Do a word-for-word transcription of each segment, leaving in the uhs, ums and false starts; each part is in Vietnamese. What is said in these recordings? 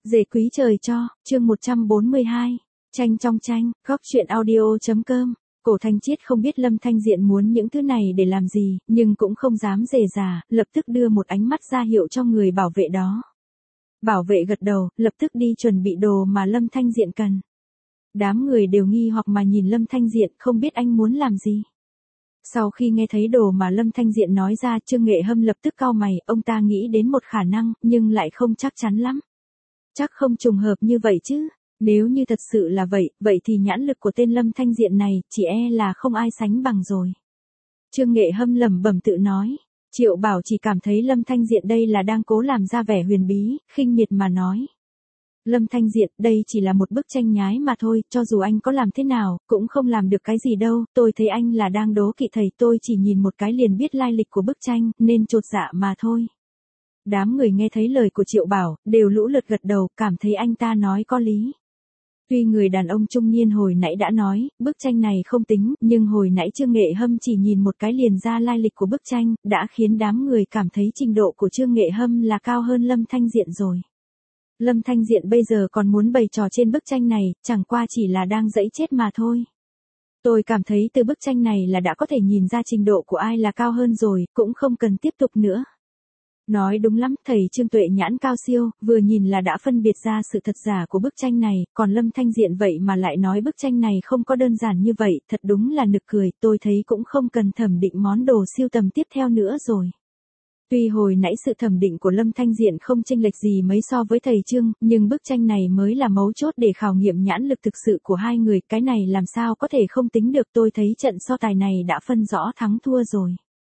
Dề quý trời cho, chương một trăm bốn mươi hai. Tranh trong tranh, góc chuyện audio.com. Cổ Thanh Chiết không biết Lâm Thanh Diện muốn những thứ này để làm gì, nhưng cũng không dám dè dà, lập tức đưa một ánh mắt ra hiệu cho người bảo vệ đó. Bảo vệ gật đầu, lập tức đi chuẩn bị đồ mà Lâm Thanh Diện cần. Đám người đều nghi hoặc mà nhìn Lâm Thanh Diện, không biết anh muốn làm gì. Sau khi nghe thấy đồ mà Lâm Thanh Diện nói ra, Trương Nghệ Hâm lập tức cau mày, ông ta nghĩ đến một khả năng, nhưng lại không chắc chắn lắm. Chắc không trùng hợp như vậy chứ. Nếu như thật sự là vậy, vậy thì nhãn lực của tên Lâm Thanh Diện này, chỉ e là không ai sánh bằng rồi. Trương Nghệ Hâm lẩm bẩm tự nói. Triệu Bảo chỉ cảm thấy Lâm Thanh Diện đây là đang cố làm ra vẻ huyền bí, khinh miệt mà nói. Lâm Thanh Diện, đây chỉ là một bức tranh nhái mà thôi, cho dù anh có làm thế nào, cũng không làm được cái gì đâu, tôi thấy anh là đang đố kỵ thầy, tôi chỉ nhìn một cái liền biết lai lịch của bức tranh, nên chột dạ mà thôi. Đám người nghe thấy lời của Triệu Bảo, đều lũ lượt gật đầu, cảm thấy anh ta nói có lý. Tuy người đàn ông trung niên hồi nãy đã nói, bức tranh này không tính, nhưng hồi nãy Trương Nghệ Hâm chỉ nhìn một cái liền ra lai lịch của bức tranh, đã khiến đám người cảm thấy trình độ của Trương Nghệ Hâm là cao hơn Lâm Thanh Diện rồi. Lâm Thanh Diện bây giờ còn muốn bày trò trên bức tranh này, chẳng qua chỉ là đang giãy chết mà thôi. Tôi cảm thấy từ bức tranh này là đã có thể nhìn ra trình độ của ai là cao hơn rồi, cũng không cần tiếp tục nữa. Nói đúng lắm, thầy Trương tuệ nhãn cao siêu, vừa nhìn là đã phân biệt ra sự thật giả của bức tranh này, còn Lâm Thanh Diện vậy mà lại nói bức tranh này không có đơn giản như vậy, thật đúng là nực cười, tôi thấy cũng không cần thẩm định món đồ siêu tầm tiếp theo nữa rồi. Tuy hồi nãy sự thẩm định của Lâm Thanh Diện không chênh lệch gì mấy so với thầy Trương, nhưng bức tranh này mới là mấu chốt để khảo nghiệm nhãn lực thực sự của hai người, cái này làm sao có thể không tính được, tôi thấy trận so tài này đã phân rõ thắng thua rồi.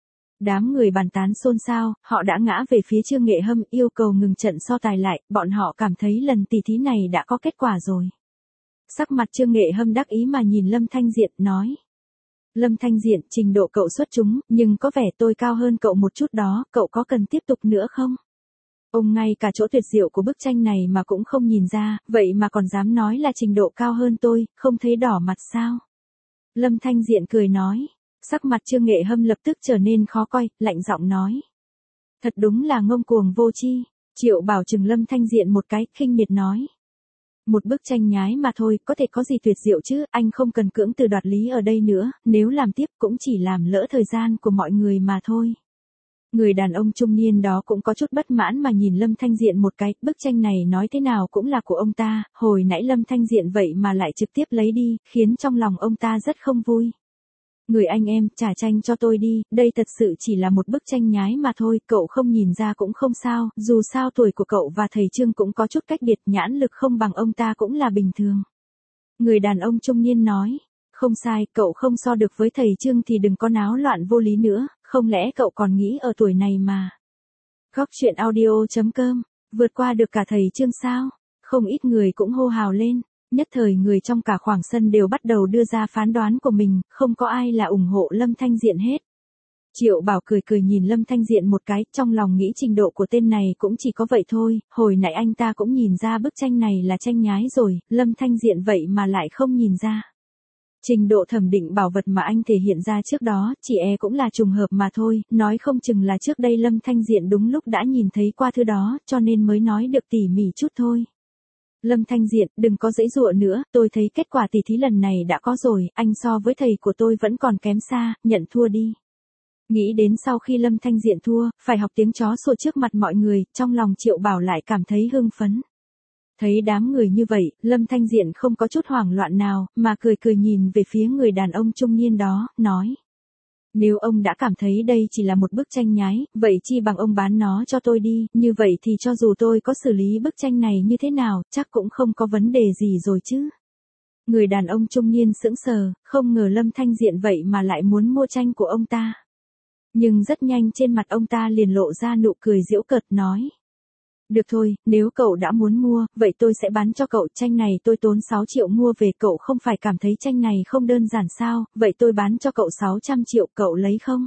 Đám người bàn tán xôn xao, họ đã ngã về phía Trương Nghệ Hâm yêu cầu ngừng trận so tài lại, bọn họ cảm thấy lần tỷ thí này đã có kết quả rồi. Sắc mặt Trương Nghệ Hâm đắc ý mà nhìn Lâm Thanh Diện, nói. Lâm Thanh Diện, trình độ cậu xuất chúng, nhưng có vẻ tôi cao hơn cậu một chút đó, cậu có cần tiếp tục nữa không? Ông ngay cả chỗ tuyệt diệu của bức tranh này mà cũng không nhìn ra, vậy mà còn dám nói là trình độ cao hơn tôi, không thấy đỏ mặt sao? Lâm Thanh Diện cười nói. Sắc mặt Trương Nghệ Hâm lập tức trở nên khó coi, lạnh giọng nói. Thật đúng là ngông cuồng vô tri. Triệu Bảo trừng Lâm Thanh Diện một cái, khinh miệt nói. Một bức tranh nhái mà thôi, có thể có gì tuyệt diệu chứ, anh không cần cưỡng từ đoạt lý ở đây nữa, nếu làm tiếp cũng chỉ làm lỡ thời gian của mọi người mà thôi. Người đàn ông trung niên đó cũng có chút bất mãn mà nhìn Lâm Thanh Diện một cái, bức tranh này nói thế nào cũng là của ông ta, hồi nãy Lâm Thanh Diện vậy mà lại trực tiếp lấy đi, khiến trong lòng ông ta rất không vui. Người anh em, trả tranh cho tôi đi, đây thật sự chỉ là một bức tranh nhái mà thôi, cậu không nhìn ra cũng không sao, dù sao tuổi của cậu và thầy Trương cũng có chút cách biệt, nhãn lực không bằng ông ta cũng là bình thường. Người đàn ông trung niên nói, không sai, cậu không so được với thầy Trương thì đừng có náo loạn vô lý nữa, không lẽ cậu còn nghĩ ở tuổi này mà. Góc chuyện audio.com, vượt qua được cả thầy Trương sao? Không ít người cũng hô hào lên. Nhất thời người trong cả khoảng sân đều bắt đầu đưa ra phán đoán của mình, không có ai là ủng hộ Lâm Thanh Diện hết. Triệu Bảo cười cười nhìn Lâm Thanh Diện một cái, trong lòng nghĩ trình độ của tên này cũng chỉ có vậy thôi, hồi nãy anh ta cũng nhìn ra bức tranh này là tranh nhái rồi, Lâm Thanh Diện vậy mà lại không nhìn ra. Trình độ thẩm định bảo vật mà anh thể hiện ra trước đó, chỉ e cũng là trùng hợp mà thôi, nói không chừng là trước đây Lâm Thanh Diện đúng lúc đã nhìn thấy qua thứ đó, cho nên mới nói được tỉ mỉ chút thôi. Lâm Thanh Diện, đừng có giãy giụa nữa, tôi thấy kết quả tỷ thí lần này đã có rồi, anh so với thầy của tôi vẫn còn kém xa, nhận thua đi. Nghĩ đến sau khi Lâm Thanh Diện thua, phải học tiếng chó sủa trước mặt mọi người, trong lòng Triệu Bảo lại cảm thấy hưng phấn. Thấy đám người như vậy, Lâm Thanh Diện không có chút hoảng loạn nào, mà cười cười nhìn về phía người đàn ông trung niên đó, nói. Nếu ông đã cảm thấy đây chỉ là một bức tranh nhái, vậy chi bằng ông bán nó cho tôi đi, như vậy thì cho dù tôi có xử lý bức tranh này như thế nào, chắc cũng không có vấn đề gì rồi chứ. Người đàn ông trung niên sững sờ, không ngờ Lâm Thanh Diện vậy mà lại muốn mua tranh của ông ta. Nhưng rất nhanh trên mặt ông ta liền lộ ra nụ cười giễu cợt nói. Được thôi, nếu cậu đã muốn mua, vậy tôi sẽ bán cho cậu, tranh này tôi tốn sáu triệu mua về, cậu không phải cảm thấy tranh này không đơn giản sao, vậy tôi bán cho cậu sáu trăm triệu, cậu lấy không?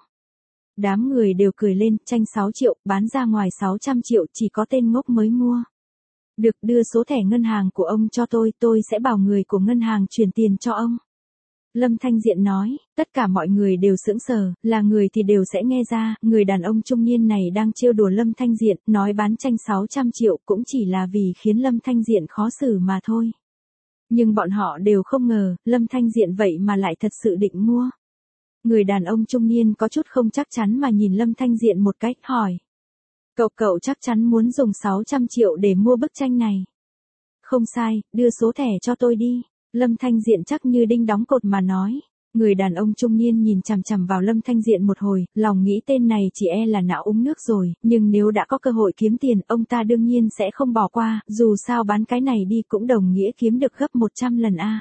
Đám người đều cười lên, tranh sáu triệu, bán ra ngoài sáu trăm triệu, chỉ có tên ngốc mới mua. Được, đưa số thẻ ngân hàng của ông cho tôi, tôi sẽ bảo người của ngân hàng chuyển tiền cho ông. Lâm Thanh Diện nói, tất cả mọi người đều sững sờ, là người thì đều sẽ nghe ra, người đàn ông trung niên này đang trêu đùa Lâm Thanh Diện, nói bán tranh sáu trăm triệu cũng chỉ là vì khiến Lâm Thanh Diện khó xử mà thôi. Nhưng bọn họ đều không ngờ, Lâm Thanh Diện vậy mà lại thật sự định mua. Người đàn ông trung niên có chút không chắc chắn mà nhìn Lâm Thanh Diện một cách, hỏi. Cậu cậu chắc chắn muốn dùng sáu trăm triệu để mua bức tranh này. Không sai, đưa số thẻ cho tôi đi. Lâm Thanh Diện chắc như đinh đóng cột mà nói. Người đàn ông trung niên nhìn chằm chằm vào Lâm Thanh Diện một hồi, lòng nghĩ tên này chỉ e là não uống nước rồi, nhưng nếu đã có cơ hội kiếm tiền, ông ta đương nhiên sẽ không bỏ qua, dù sao bán cái này đi cũng đồng nghĩa kiếm được gấp một trăm lần a.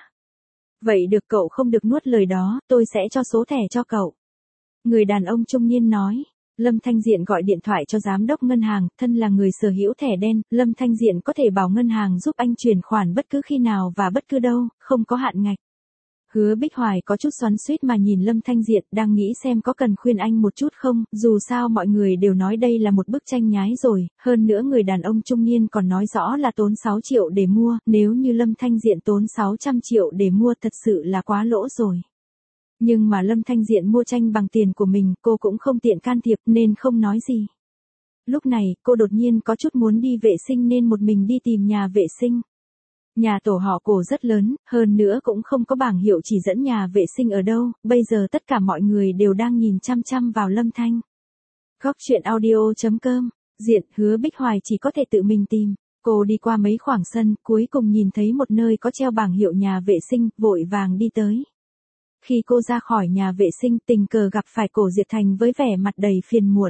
Vậy được, cậu không được nuốt lời đó, tôi sẽ cho số thẻ cho cậu. Người đàn ông trung niên nói. Lâm Thanh Diện gọi điện thoại cho giám đốc ngân hàng, thân là người sở hữu thẻ đen, Lâm Thanh Diện có thể bảo ngân hàng giúp anh chuyển khoản bất cứ khi nào và bất cứ đâu, không có hạn ngạch. Hứa Bích Hoài có chút xoắn xuýt mà nhìn Lâm Thanh Diện, đang nghĩ xem có cần khuyên anh một chút không, dù sao mọi người đều nói đây là một bức tranh nhái rồi, hơn nữa người đàn ông trung niên còn nói rõ là tốn sáu triệu để mua, nếu như Lâm Thanh Diện tốn sáu trăm triệu để mua thật sự là quá lỗ rồi. Nhưng mà Lâm Thanh Diện mua tranh bằng tiền của mình, cô cũng không tiện can thiệp nên không nói gì. Lúc này, cô đột nhiên có chút muốn đi vệ sinh nên một mình đi tìm nhà vệ sinh. Nhà tổ họ Cổ rất lớn, hơn nữa cũng không có bảng hiệu chỉ dẫn nhà vệ sinh ở đâu, bây giờ tất cả mọi người đều đang nhìn chăm chăm vào Lâm Thanh. Góc truyện audio chấm com, Diện, Hứa Bích Hoài chỉ có thể tự mình tìm. Cô đi qua mấy khoảng sân, cuối cùng nhìn thấy một nơi có treo bảng hiệu nhà vệ sinh, vội vàng đi tới. Khi cô ra khỏi nhà vệ sinh, tình cờ gặp phải Cổ Diệp Thành với vẻ mặt đầy phiền muộn.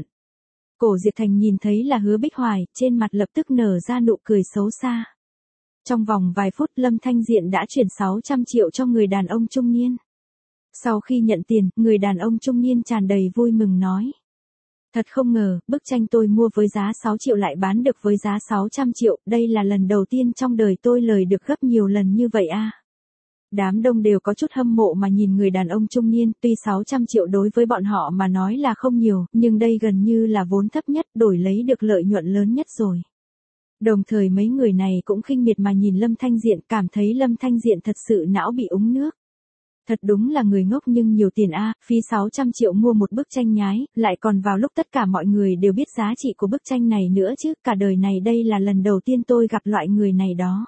Cổ Diệp Thành nhìn thấy là Hứa Bích Hoài, trên mặt lập tức nở ra nụ cười xấu xa. Trong vòng vài phút, Lâm Thanh Diện đã chuyển sáu trăm triệu cho người đàn ông trung niên. Sau khi nhận tiền, người đàn ông trung niên tràn đầy vui mừng nói. Thật không ngờ, bức tranh tôi mua với giá sáu triệu lại bán được với giá sáu trăm triệu, đây là lần đầu tiên trong đời tôi lời được gấp nhiều lần như vậy a. Đám đông đều có chút hâm mộ mà nhìn người đàn ông trung niên, tuy sáu trăm triệu đối với bọn họ mà nói là không nhiều, nhưng đây gần như là vốn thấp nhất đổi lấy được lợi nhuận lớn nhất rồi. Đồng thời mấy người này cũng khinh miệt mà nhìn Lâm Thanh Diện, cảm thấy Lâm Thanh Diện thật sự não bị úng nước. Thật đúng là người ngốc nhưng nhiều tiền a, phí sáu trăm triệu mua một bức tranh nhái, lại còn vào lúc tất cả mọi người đều biết giá trị của bức tranh này nữa chứ, cả đời này đây là lần đầu tiên tôi gặp loại người này đó.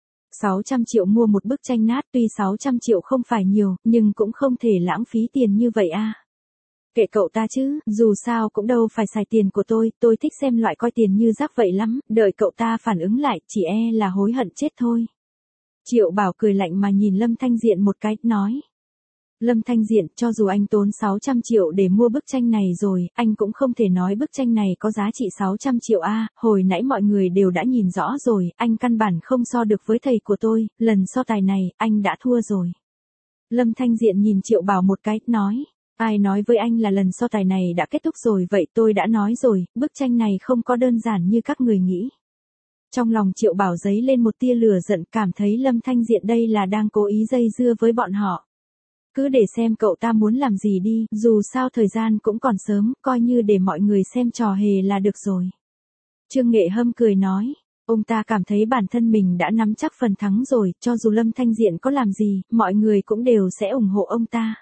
sáu trăm triệu mua một bức tranh nát, tuy sáu trăm triệu không phải nhiều, nhưng cũng không thể lãng phí tiền như vậy a. Kệ cậu ta chứ, dù sao cũng đâu phải xài tiền của tôi, tôi thích xem loại coi tiền như rác vậy lắm, đợi cậu ta phản ứng lại, chỉ e là hối hận chết thôi. Triệu Bảo cười lạnh mà nhìn Lâm Thanh Diện một cái, nói. Lâm Thanh Diện, cho dù anh tốn sáu trăm triệu để mua bức tranh này rồi, anh cũng không thể nói bức tranh này có giá trị sáu trăm triệu a, hồi nãy mọi người đều đã nhìn rõ rồi, anh căn bản không so được với thầy của tôi, lần so tài này, anh đã thua rồi. Lâm Thanh Diện nhìn Triệu Bảo một cái, nói. Ai nói với anh là lần so tài này đã kết thúc rồi, vậy tôi đã nói rồi, bức tranh này không có đơn giản như các người nghĩ. Trong lòng Triệu Bảo dấy lên một tia lửa giận, cảm thấy Lâm Thanh Diện đây là đang cố ý dây dưa với bọn họ. Cứ để xem cậu ta muốn làm gì đi, dù sao thời gian cũng còn sớm, coi như để mọi người xem trò hề là được rồi. Trương Nghệ Hâm cười nói, ông ta cảm thấy bản thân mình đã nắm chắc phần thắng rồi, cho dù Lâm Thanh Diện có làm gì, mọi người cũng đều sẽ ủng hộ ông ta.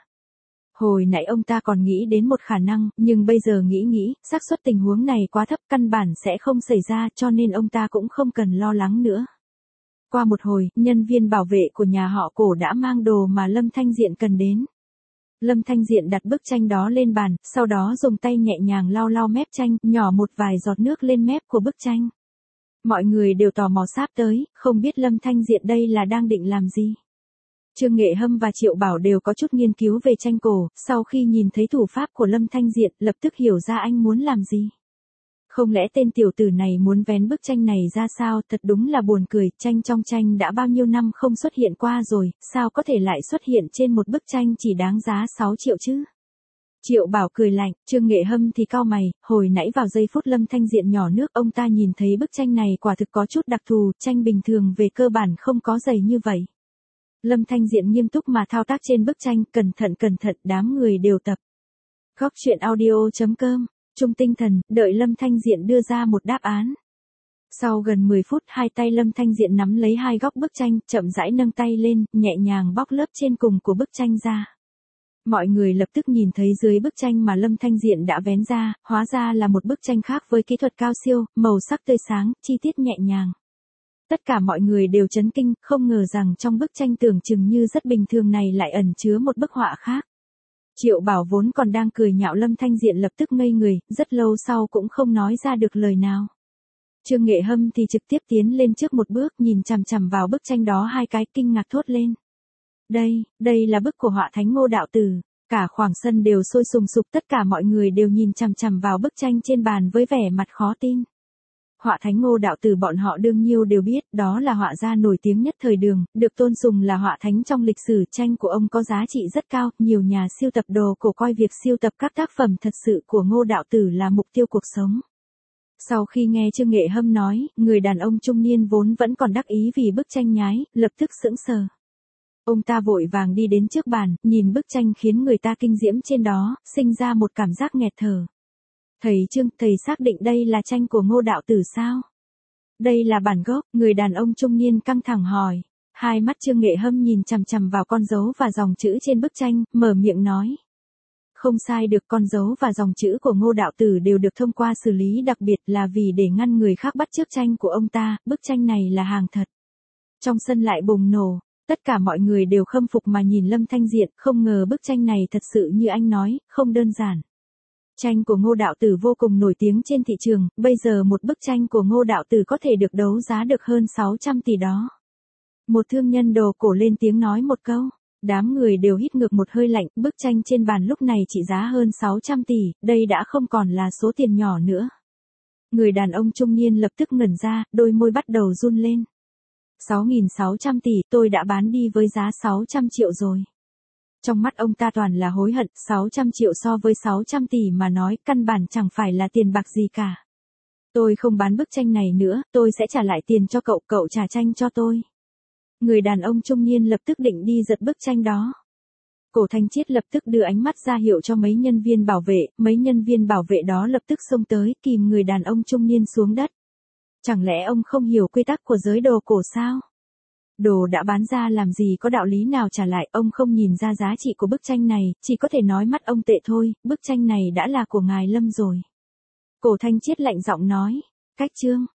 Hồi nãy ông ta còn nghĩ đến một khả năng, nhưng bây giờ nghĩ nghĩ, xác suất tình huống này quá thấp, căn bản sẽ không xảy ra, cho nên ông ta cũng không cần lo lắng nữa. Qua một hồi, nhân viên bảo vệ của nhà họ Cổ đã mang đồ mà Lâm Thanh Diện cần đến. Lâm Thanh Diện đặt bức tranh đó lên bàn, sau đó dùng tay nhẹ nhàng lau lau mép tranh, nhỏ một vài giọt nước lên mép của bức tranh. Mọi người đều tò mò sáp tới, không biết Lâm Thanh Diện đây là đang định làm gì. Trương Nghệ Hâm và Triệu Bảo đều có chút nghiên cứu về tranh cổ, sau khi nhìn thấy thủ pháp của Lâm Thanh Diện, lập tức hiểu ra anh muốn làm gì. Không lẽ tên tiểu tử này muốn vén bức tranh này ra sao, thật đúng là buồn cười, tranh trong tranh đã bao nhiêu năm không xuất hiện qua rồi, sao có thể lại xuất hiện trên một bức tranh chỉ đáng giá sáu triệu chứ? Triệu Bảo cười lạnh, Trương Nghệ Hâm thì cau mày, hồi nãy vào giây phút Lâm Thanh Diện nhỏ nước, ông ta nhìn thấy bức tranh này quả thực có chút đặc thù, tranh bình thường về cơ bản không có dày như vậy. Lâm Thanh Diện nghiêm túc mà thao tác trên bức tranh, cẩn thận cẩn thận, đám người đều tập. Góc truyện audio chấm com, trung tinh thần, đợi Lâm Thanh Diện đưa ra một đáp án. Sau gần mười phút hai tay Lâm Thanh Diện nắm lấy hai góc bức tranh, chậm rãi nâng tay lên, nhẹ nhàng bóc lớp trên cùng của bức tranh ra. Mọi người lập tức nhìn thấy dưới bức tranh mà Lâm Thanh Diện đã vén ra, hóa ra là một bức tranh khác với kỹ thuật cao siêu, màu sắc tươi sáng, chi tiết nhẹ nhàng. Tất cả mọi người đều chấn kinh, không ngờ rằng trong bức tranh tưởng chừng như rất bình thường này lại ẩn chứa một bức họa khác. Triệu Bảo vốn còn đang cười nhạo Lâm Thanh Diện lập tức ngây người, rất lâu sau cũng không nói ra được lời nào. Trương Nghệ Hâm thì trực tiếp tiến lên trước một bước, nhìn chằm chằm vào bức tranh đó hai cái, kinh ngạc thốt lên. Đây, đây là bức của họa thánh Ngô Đạo Tử. Cả khoảng sân đều sôi sùng sục, tất cả mọi người đều nhìn chằm chằm vào bức tranh trên bàn với vẻ mặt khó tin. Họa thánh Ngô Đạo Tử bọn họ đương nhiêu đều biết, đó là họa gia nổi tiếng nhất thời Đường, được tôn sùng là họa thánh trong lịch sử. Tranh của ông có giá trị rất cao, nhiều nhà siêu tập đồ cổ coi việc siêu tập các tác phẩm thật sự của Ngô Đạo Tử là mục tiêu cuộc sống. Sau khi nghe Trương Nghệ Hâm nói, người đàn ông trung niên vốn vẫn còn đắc ý vì bức tranh nhái, lập tức sững sờ. Ông ta vội vàng đi đến trước bàn, nhìn bức tranh khiến người ta kinh diễm trên đó, sinh ra một cảm giác nghẹt thở. Thầy Trương, thầy xác định đây là tranh của Ngô Đạo Tử sao? Đây là bản gốc, người đàn ông trung niên căng thẳng hỏi. Hai mắt Trương Nghệ Hâm nhìn chằm chằm vào con dấu và dòng chữ trên bức tranh, mở miệng nói. Không sai được, con dấu và dòng chữ của Ngô Đạo Tử đều được thông qua xử lý đặc biệt là vì để ngăn người khác bắt chước tranh của ông ta, bức tranh này là hàng thật. Trong sân lại bùng nổ, tất cả mọi người đều khâm phục mà nhìn Lâm Thanh Diện, không ngờ bức tranh này thật sự như anh nói, không đơn giản. Tranh của Ngô Đạo Tử vô cùng nổi tiếng trên thị trường, bây giờ một bức tranh của Ngô Đạo Tử có thể được đấu giá được hơn sáu trăm tỷ đó. Một thương nhân đồ cổ lên tiếng nói một câu. Đám người đều hít ngược một hơi lạnh, bức tranh trên bàn lúc này trị giá hơn sáu trăm tỷ, đây đã không còn là số tiền nhỏ nữa. Người đàn ông trung niên lập tức ngẩn ra, đôi môi bắt đầu run lên. sáu nghìn sáu trăm tỷ, tôi đã bán đi với giá sáu trăm triệu rồi. Trong mắt ông ta toàn là hối hận, sáu trăm triệu so với sáu trăm tỷ mà nói, căn bản chẳng phải là tiền bạc gì cả. Tôi không bán bức tranh này nữa, tôi sẽ trả lại tiền cho cậu, cậu trả tranh cho tôi. Người đàn ông trung niên lập tức định đi giật bức tranh đó. Cổ Thanh Chiết lập tức đưa ánh mắt ra hiệu cho mấy nhân viên bảo vệ, mấy nhân viên bảo vệ đó lập tức xông tới, kìm người đàn ông trung niên xuống đất. Chẳng lẽ ông không hiểu quy tắc của giới đồ cổ sao? Đồ đã bán ra làm gì có đạo lý nào trả lại, ông không nhìn ra giá trị của bức tranh này, chỉ có thể nói mắt ông tệ thôi, bức tranh này đã là của ngài Lâm rồi. Cổ Thanh Chiết lạnh giọng nói, cách Trương,